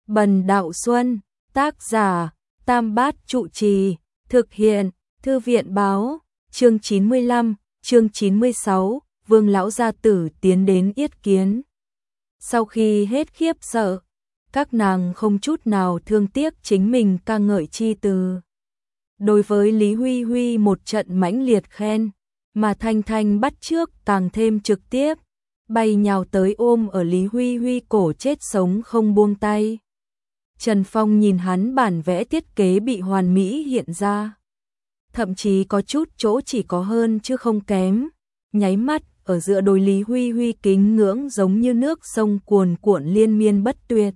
Bần Đạo Xuân, tác giả, Tam Bát Trụ Trì, thực hiện, Thư viện Báo, chương 95, chương 96, Vương Lão Gia Tử tiến đến yết kiến. Sau khi hết khiếp sợ, các nàng không chút nào thương tiếc chính mình ca ngợi chi từ. Đối với Lý Huy Huy một trận mãnh liệt khen, mà Thanh Thanh bắt chước càng thêm trực tiếp, bay nhào tới ôm ở Lý Huy Huy cổ chết sống không buông tay. Trần Phong nhìn hắn bản vẽ thiết kế bị hoàn mỹ hiện ra, thậm chí có chút chỗ chỉ có hơn chứ không kém, nháy mắt ở giữa đôi Lý Huy Huy kính ngưỡng giống như nước sông cuồn cuộn liên miên bất tuyệt.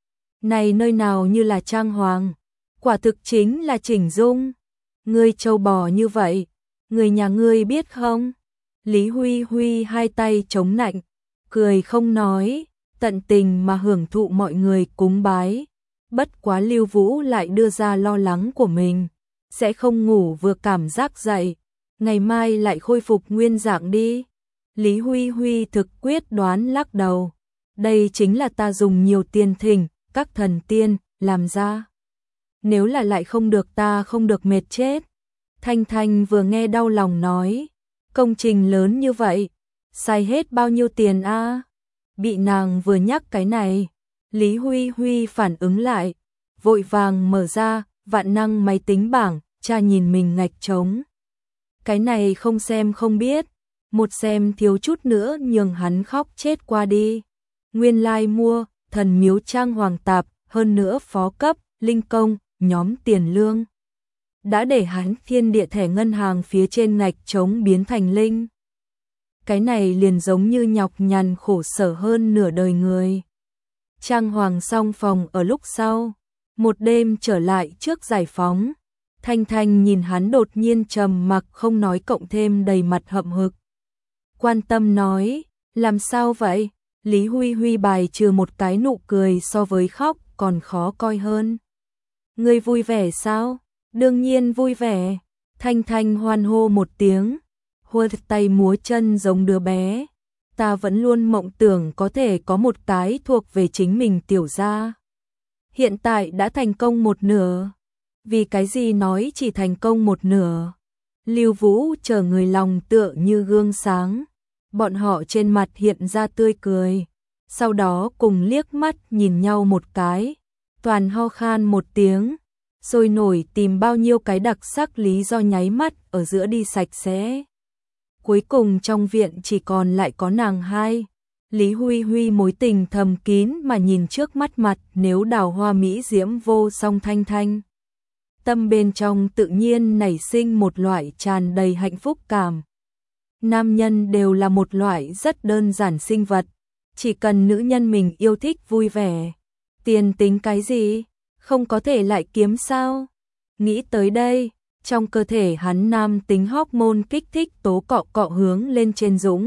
Này nơi nào như là trang hoàng, quả thực chính là chỉnh dung. Ngươi trâu bò như vậy, người nhà ngươi biết không? Lý Huy Huy hai tay chống nạnh, cười không nói, tận tình mà hưởng thụ mọi người cúng bái. Bất quá Lưu Vũ lại đưa ra lo lắng của mình, sẽ không ngủ vừa cảm giác dậy, ngày mai lại khôi phục nguyên dạng đi. Lý Huy Huy thực quyết đoán lắc đầu, đây chính là ta dùng nhiều tiền thỉnh các thần tiên làm ra. Nếu là lại không được ta không được mệt chết. Thanh Thanh vừa nghe đau lòng nói, công trình lớn như vậy, xài hết bao nhiêu tiền a? Bị nàng vừa nhắc cái này, Lý Huy Huy phản ứng lại, vội vàng mở ra vạn năng máy tính bảng, tra nhìn mình ngạch trống. Cái này không xem không biết, một xem thiếu chút nữa nhường hắn khóc chết qua đi. Nguyên lai mua, thần miếu trang hoàng tạp, hơn nữa phó cấp, linh công, nhóm tiền lương. Đã để hắn thiên địa thẻ ngân hàng phía trên ngạch trống biến thành linh. Cái này liền giống như nhọc nhằn khổ sở hơn nửa đời người. Trang hoàng xong phòng ở lúc sau, một đêm trở lại trước giải phóng. Thanh Thanh nhìn hắn đột nhiên trầm mặc không nói cộng thêm đầy mặt hậm hực. Quan tâm nói, làm sao vậy? Lý Huy Huy bài trừ một cái nụ cười so với khóc còn khó coi hơn. Ngươi vui vẻ sao? Đương nhiên vui vẻ. Thanh Thanh hoan hô một tiếng, huơ tay múa chân giống đứa bé. Ta vẫn luôn mộng tưởng có thể có một cái thuộc về chính mình tiểu gia. Hiện tại đã thành công một nửa. Vì cái gì nói chỉ thành công một nửa? Lưu Vũ chờ người lòng tựa như gương sáng. Bọn họ trên mặt hiện ra tươi cười. Sau đó cùng liếc mắt nhìn nhau một cái. Toàn ho khan một tiếng. Rồi nổi tìm bao nhiêu cái đặc sắc lý do nháy mắt ở giữa đi sạch sẽ. Cuối cùng trong viện chỉ còn lại có nàng hai. Lý Huy Huy mối tình thầm kín mà nhìn trước mắt mặt nếu đào hoa mỹ diễm vô song Thanh Thanh. Tâm bên trong tự nhiên nảy sinh một loại tràn đầy hạnh phúc cảm. Nam nhân đều là một loại rất đơn giản sinh vật. Chỉ cần nữ nhân mình yêu thích vui vẻ. Tiền tính cái gì? Không có thể lại kiếm sao? Nghĩ tới đây, trong cơ thể hắn nam tính hormone kích thích tố cọ cọ hướng lên trên dũng.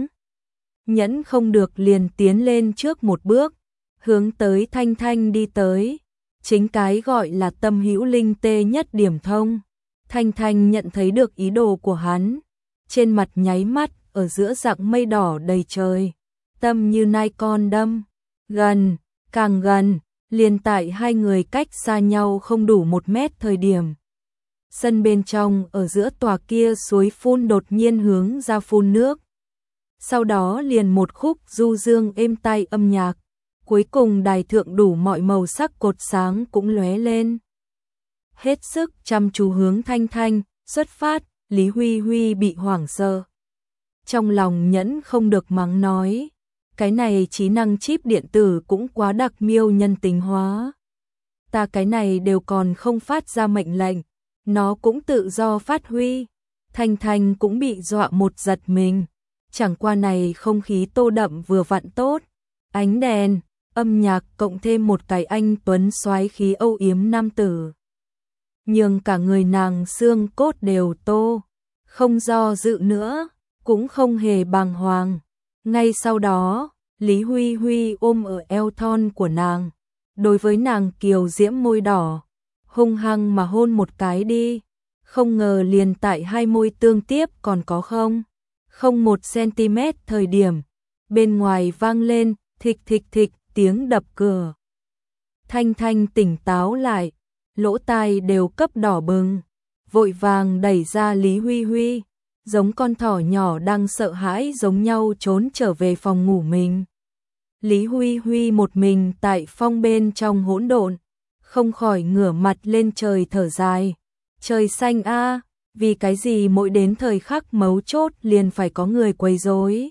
Nhẫn không được liền tiến lên trước một bước, hướng tới Thanh Thanh đi tới. Chính cái gọi là tâm hữu linh tê nhất điểm thông. Thanh Thanh nhận thấy được ý đồ của hắn. Trên mặt nháy mắt, ở giữa dạng mây đỏ đầy trời. Tâm như nai con đâm. Gần, càng gần. Liền tại hai người cách xa nhau không đủ 1 mét thời điểm. Sân bên trong ở giữa tòa kia suối phun đột nhiên hướng ra phun nước. Sau đó liền một khúc du dương êm tai âm nhạc. Cuối cùng đài thượng đủ mọi màu sắc cột sáng cũng lóe lên. Hết sức chăm chú hướng Thanh Thanh, xuất phát, Lý Huy Huy bị hoảng sợ. Trong lòng nhẫn không được mắng nói. Cái này trí năng chip điện tử cũng quá đặc miêu nhân tính hóa. Ta cái này đều còn không phát ra mệnh lệnh, nó cũng tự do phát huy. Thanh Thanh cũng bị dọa một giật mình. Chẳng qua này không khí tô đậm vừa vặn tốt. Ánh đèn, âm nhạc cộng thêm một cái anh tuấn soái khí âu yếm nam tử. Nhưng cả người nàng xương cốt đều tô. Không do dự nữa, cũng không hề bàng hoàng. Ngay sau đó, Lý Huy Huy ôm ở eo thon của nàng, đối với nàng kiều diễm môi đỏ, hung hăng mà hôn một cái đi, không ngờ liền tại hai môi tương tiếp còn có không 1 cm thời điểm, bên ngoài vang lên thịch thịch thịch tiếng đập cửa. Thanh Thanh tỉnh táo lại, lỗ tai đều cấp đỏ bừng, vội vàng đẩy ra Lý Huy Huy, giống con thỏ nhỏ đang sợ hãi giống nhau trốn trở về phòng ngủ mình. Lý Huy Huy một mình tại phong bên trong hỗn độn, không khỏi ngửa mặt lên trời thở dài. Trời xanh a, vì cái gì mỗi đến thời khắc mấu chốt liền phải có người quấy rối.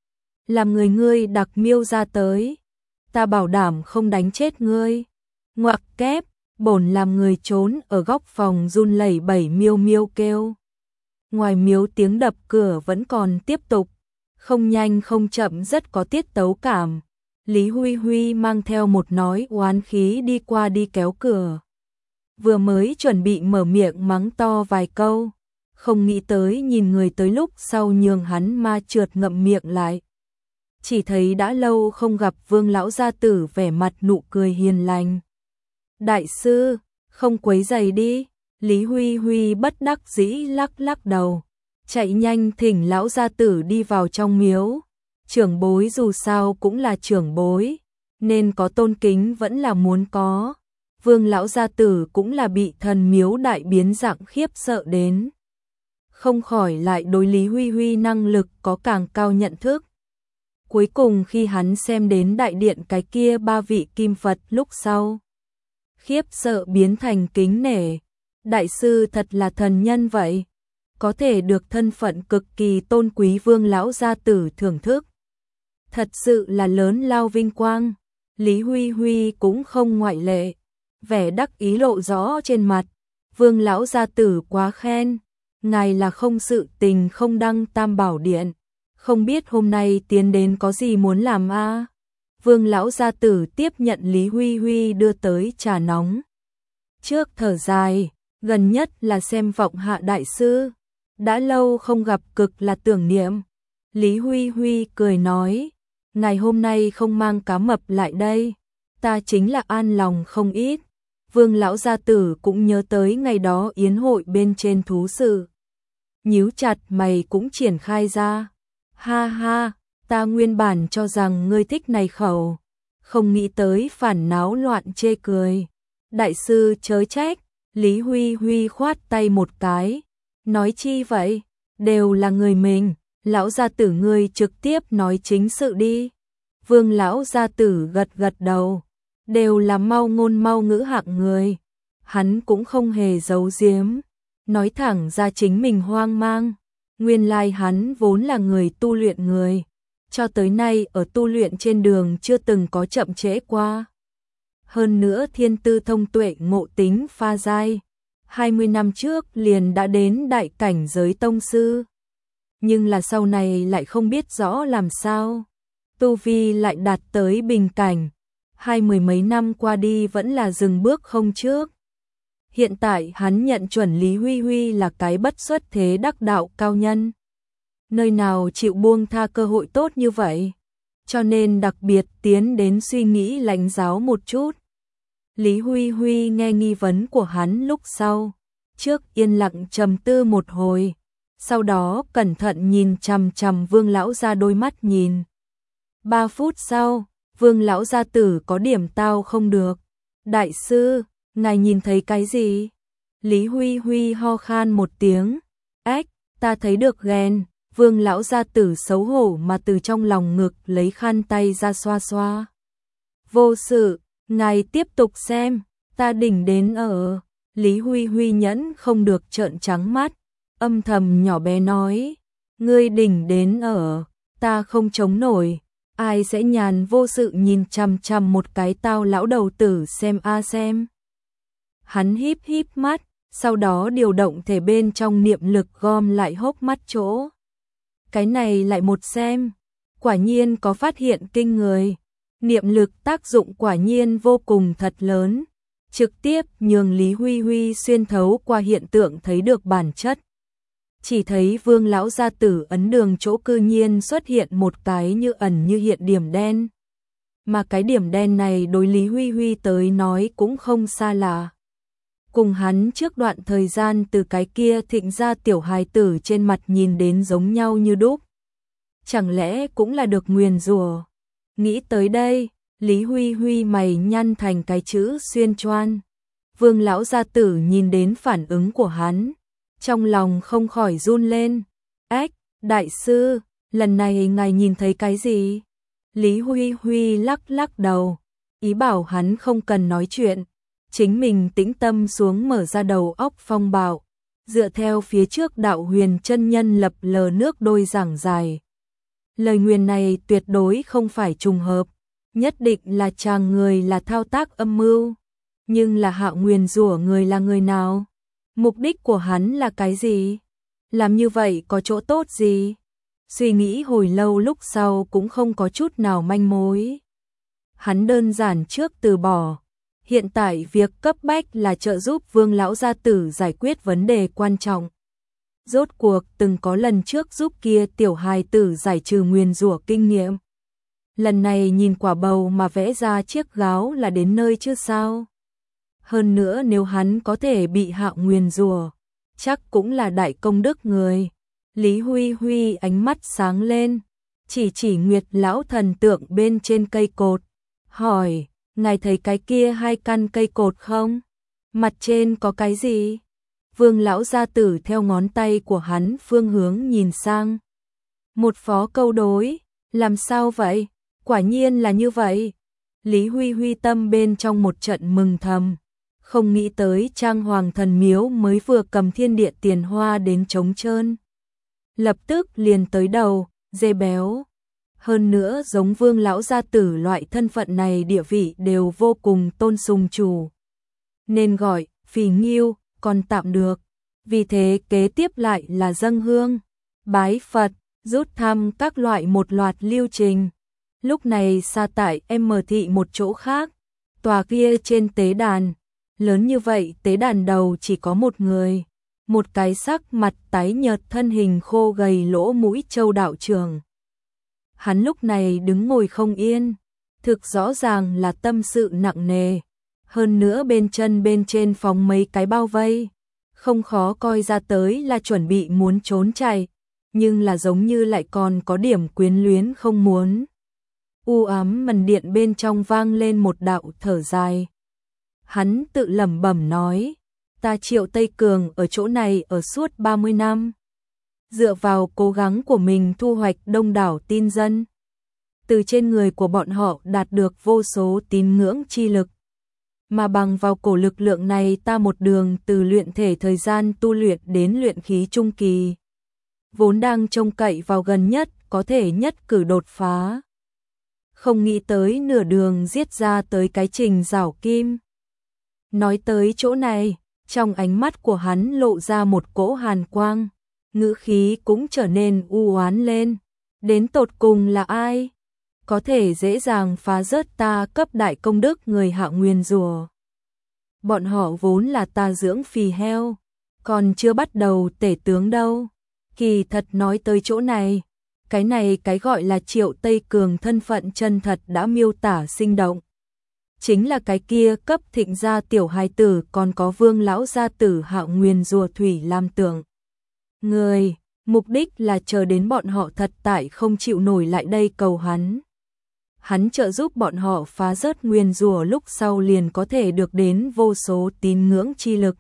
Làm người ngươi đặc miêu ra tới, ta bảo đảm không đánh chết ngươi. Ngoặc kép, bổn làm người trốn ở góc phòng run lẩy bẩy miêu miêu kêu. Ngoài miếu tiếng đập cửa vẫn còn tiếp tục, không nhanh không chậm rất có tiết tấu cảm. Lý Huy Huy mang theo một nói oán khí đi qua đi kéo cửa. Vừa mới chuẩn bị mở miệng mắng to vài câu, không nghĩ tới nhìn người tới lúc sau nhường hắn ma trượt ngậm miệng lại. Chỉ thấy đã lâu không gặp Vương lão gia tử vẻ mặt nụ cười hiền lành. Đại sư, không quấy rầy đi. Lý Huy Huy bất đắc dĩ lắc lắc đầu, chạy nhanh thỉnh lão gia tử đi vào trong miếu. Trưởng bối dù sao cũng là trưởng bối, nên có tôn kính vẫn là muốn có. Vương lão gia tử cũng là bị thần miếu đại biến dạng khiếp sợ đến, không khỏi lại đối Lý Huy Huy năng lực có càng cao nhận thức. Cuối cùng khi hắn xem đến đại điện cái kia ba vị kim Phật lúc sau, khiếp sợ biến thành kính nể. Đại sư thật là thần nhân vậy, có thể được thân phận cực kỳ tôn quý Vương lão gia tử thưởng thức, thật sự là lớn lao vinh quang. Lý Huy Huy cũng không ngoại lệ, vẻ đắc ý lộ rõ trên mặt. Vương lão gia tử quá khen, ngài là không sự tình không đăng Tam Bảo Điện, không biết hôm nay tiến đến có gì muốn làm a? Vương lão gia tử tiếp nhận Lý Huy Huy đưa tới trà nóng, trước thở dài, gần nhất là xem vọng hạ đại sư, đã lâu không gặp cực là tưởng niệm. Lý Huy Huy cười nói, ngày hôm nay không mang cá mập lại đây, ta chính là an lòng không ít. Vương lão gia tử cũng nhớ tới ngày đó yến hội bên trên thú sự, nhíu chặt mày cũng triển khai ra. Ha ha, ta nguyên bản cho rằng ngươi thích này khẩu, không nghĩ tới phản náo loạn chê cười. Đại sư chớ trách. Lý Huy Huy khoát tay một cái, nói chi vậy, đều là người mình, lão gia tử ngươi trực tiếp nói chính sự đi. Vương lão gia tử gật gật đầu, đều là mau ngôn mau ngữ hạng người, hắn cũng không hề giấu giếm, nói thẳng ra chính mình hoang mang. Nguyên lai hắn vốn là người tu luyện người, cho tới nay ở tu luyện trên đường chưa từng có chậm trễ qua. Hơn nữa thiên tư thông tuệ ngộ tính pha dai, 20 năm trước liền đã đến đại cảnh giới tông sư. Nhưng là sau này lại không biết rõ làm sao, tu vi lại đạt tới bình cảnh, 20 mấy năm qua đi vẫn là dừng bước không trước. Hiện tại hắn nhận chuẩn Lý Huy Huy là cái bất xuất thế đắc đạo cao nhân, nơi nào chịu buông tha cơ hội tốt như vậy, cho nên đặc biệt tiến đến suy nghĩ lãnh giáo một chút. Lý Huy Huy nghe nghi vấn của hắn lúc sau, trước yên lặng trầm tư một hồi, sau đó cẩn thận nhìn chằm chằm Vương lão gia đôi mắt nhìn. 3 phút sau, Vương lão gia tử có điểm tao không được. Đại sư, ngài nhìn thấy cái gì? Lý Huy Huy ho khan một tiếng. Ách, ta thấy được ghen. Vương lão gia tử xấu hổ mà từ trong lòng ngực lấy khăn tay ra xoa xoa. Vô sự, ngài tiếp tục xem, ta đỉnh đến ở. Lý Huy Huy nhẫn không được trợn trắng mắt, âm thầm nhỏ bé nói, ngươi đỉnh đến ở, ta không chống nổi, ai sẽ nhàn vô sự nhìn chằm chằm một cái tao lão đầu tử xem a xem. Hắn híp híp mắt, sau đó điều động thể bên trong niệm lực gom lại hốc mắt chỗ. Cái này lại một xem, quả nhiên có phát hiện kinh người, niệm lực tác dụng quả nhiên vô cùng thật lớn, trực tiếp nhường Lý Huy Huy xuyên thấu qua hiện tượng thấy được bản chất. Chỉ thấy Vương lão gia tử ấn đường chỗ cư nhiên xuất hiện một cái như ẩn như hiện điểm đen. Mà cái điểm đen này đối Lý Huy Huy tới nói cũng không xa lạ. Cùng hắn trước đoạn thời gian từ cái kia thịnh ra tiểu hài tử trên mặt nhìn đến giống nhau như đúc. Chẳng lẽ cũng là được nguyền rủa? Nghĩ tới đây, Lý Huy Huy mày nhăn thành cái chữ xuyên choan. Vương lão gia tử nhìn đến phản ứng của hắn, trong lòng không khỏi run lên. Ếch, đại sư, lần này ngài nhìn thấy cái gì? Lý Huy Huy lắc lắc đầu, ý bảo hắn không cần nói chuyện, chính mình tĩnh tâm xuống mở ra đầu óc phong bạo, dựa theo phía trước đạo huyền chân nhân lập lờ nước đôi giảng dài. Lời nguyền này tuyệt đối không phải trùng hợp, nhất định là chàng người là thao tác âm mưu, nhưng là Hạo nguyền rủa người là người nào? Mục đích của hắn là cái gì? Làm như vậy có chỗ tốt gì? Suy nghĩ hồi lâu lúc sau cũng không có chút nào manh mối. Hắn đơn giản trước từ bỏ. Hiện tại việc cấp bách là trợ giúp Vương lão gia tử giải quyết vấn đề quan trọng. Rốt cuộc từng có lần trước giúp kia tiểu hài tử giải trừ nguyền rủa kinh nghiệm. Lần này nhìn quả bầu mà vẽ ra chiếc gáo là đến nơi chứ sao? Hơn nữa nếu hắn có thể bị Hạo nguyền rủa, chắc cũng là đại công đức người. Lý Huy Huy ánh mắt sáng lên, chỉ Nguyệt lão thần tượng bên trên cây cột, hỏi, ngài thấy cái kia 2 căn cây cột không? Mặt trên có cái gì? Vương lão gia tử theo ngón tay của hắn phương hướng nhìn sang. Một phó câu đối, làm sao vậy? Quả nhiên là như vậy. Lý Huy Huy tâm bên trong một trận mừng thầm, không nghĩ tới Trang Hoàng thần miếu mới vừa cầm thiên địa tiền hoa đến trống trơn. Lập tức liền tới đầu, dê béo. Hơn nữa giống Vương lão gia tử loại thân phận này địa vị đều vô cùng tôn sùng chủ. Nên gọi, phì nghiêu, còn tạm được. Vì thế kế tiếp lại là dâng hương, bái Phật, rút thăm các loại một loạt lưu trình. Lúc này xa tại M thị một chỗ khác, tòa kia trên tế đàn. Lớn như vậy tế đàn đầu chỉ có một người. Một cái sắc mặt tái nhợt thân hình khô gầy lỗ mũi Châu đạo trưởng. Hắn lúc này đứng ngồi không yên, thực rõ ràng là tâm sự nặng nề. Hơn nữa bên chân bên trên phóng mấy cái bao vây, không khó coi ra tới là chuẩn bị muốn trốn chạy, nhưng là giống như lại còn có điểm quyến luyến không muốn. U ám mần điện bên trong vang lên một đạo thở dài. Hắn tự lẩm bẩm nói, ta Triệu Tây Cường ở chỗ này ở suốt 30 năm. Dựa vào cố gắng của mình thu hoạch đông đảo tin dân. Từ trên người của bọn họ đạt được vô số tín ngưỡng chi lực. Mà bằng vào cổ lực lượng này ta một đường từ luyện thể thời gian tu luyện đến luyện khí trung kỳ. Vốn đang trông cậy vào gần nhất có thể nhất cử đột phá. Không nghĩ tới nửa đường giết ra tới cái Trình Giảo Kim. Nói tới chỗ này, trong ánh mắt của hắn lộ ra một cỗ hàn quang, ngữ khí cũng trở nên u oán lên. Đến tột cùng là ai? Có thể dễ dàng phá rớt ta cấp đại công đức người Hạo nguyền rủa. Bọn họ vốn là ta dưỡng phì heo, còn chưa bắt đầu tể tướng đâu. Kỳ thật nói tới chỗ này, cái gọi là Triệu Tây Cường thân phận chân thật đã miêu tả sinh động. Chính là cái kia cấp thịnh gia tiểu hài tử còn có Vương lão gia tử Hạo nguyền rùa thủy làm tưởng. Người, mục đích là chờ đến bọn họ thật tại không chịu nổi lại đây cầu hắn. Hắn trợ giúp bọn họ phá rớt nguyền rùa lúc sau liền có thể được đến vô số tín ngưỡng chi lực.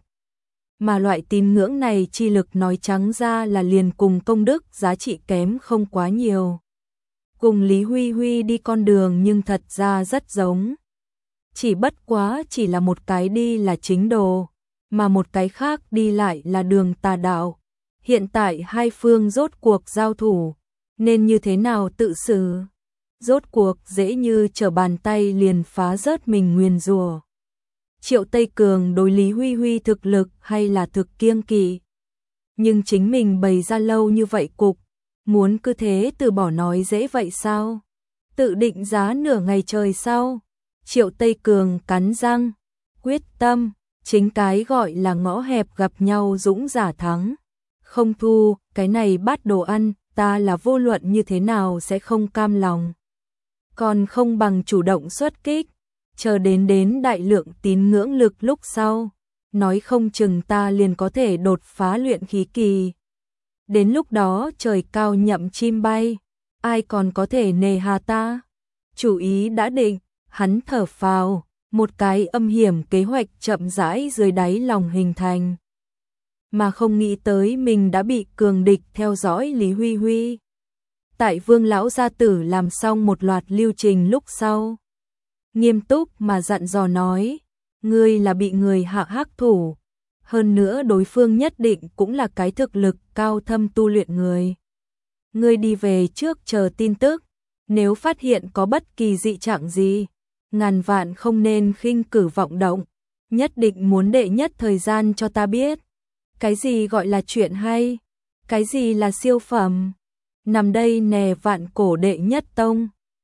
Mà loại tín ngưỡng này chi lực nói trắng ra là liền cùng công đức giá trị kém không quá nhiều. Cùng Lý Huy Huy đi con đường nhưng thật ra rất giống. Chỉ bất quá chỉ là một cái đi là chính đồ, mà một cái khác đi lại là đường tà đạo. Hiện tại hai phương rốt cuộc giao thủ, nên như thế nào tự xử? Rốt cuộc dễ như trở bàn tay liền phá rớt mình nguyền rủa. Triệu Tây Cường đối Lý Huy Huy thực lực hay là thực kiêng kỵ. Nhưng chính mình bày ra lâu như vậy cục, muốn cứ thế từ bỏ nói dễ vậy sao? Tự định giá nửa ngày trời sau. Triệu Tây Cường cắn răng, quyết tâm, chính cái gọi là ngõ hẹp gặp nhau dũng giả thắng. Không thu, cái này bát đồ ăn, ta là vô luận như thế nào sẽ không cam lòng. Còn không bằng chủ động xuất kích, chờ đến đại lượng tín ngưỡng lực lúc sau, nói không chừng ta liền có thể đột phá luyện khí kỳ. Đến lúc đó trời cao nhậm chim bay, ai còn có thể nề hà ta? Chủ ý đã định, hắn thở phào, một cái âm hiểm kế hoạch chậm rãi dưới đáy lòng hình thành. Mà không nghĩ tới mình đã bị cường địch theo dõi Lý Huy Huy. Tại Vương lão gia tử làm xong một loạt lưu trình lúc sau, nghiêm túc mà dặn dò nói, ngươi là bị người hạ hắc thủ, hơn nữa đối phương nhất định cũng là cái thực lực cao thâm tu luyện người. Ngươi đi về trước chờ tin tức, nếu phát hiện có bất kỳ dị trạng gì, ngàn vạn không nên khinh cử vọng động, nhất định muốn đệ nhất thời gian cho ta biết. Cái gì gọi là chuyện hay? Cái gì là siêu phẩm? Nằm đây nè vạn cổ đệ nhất tông.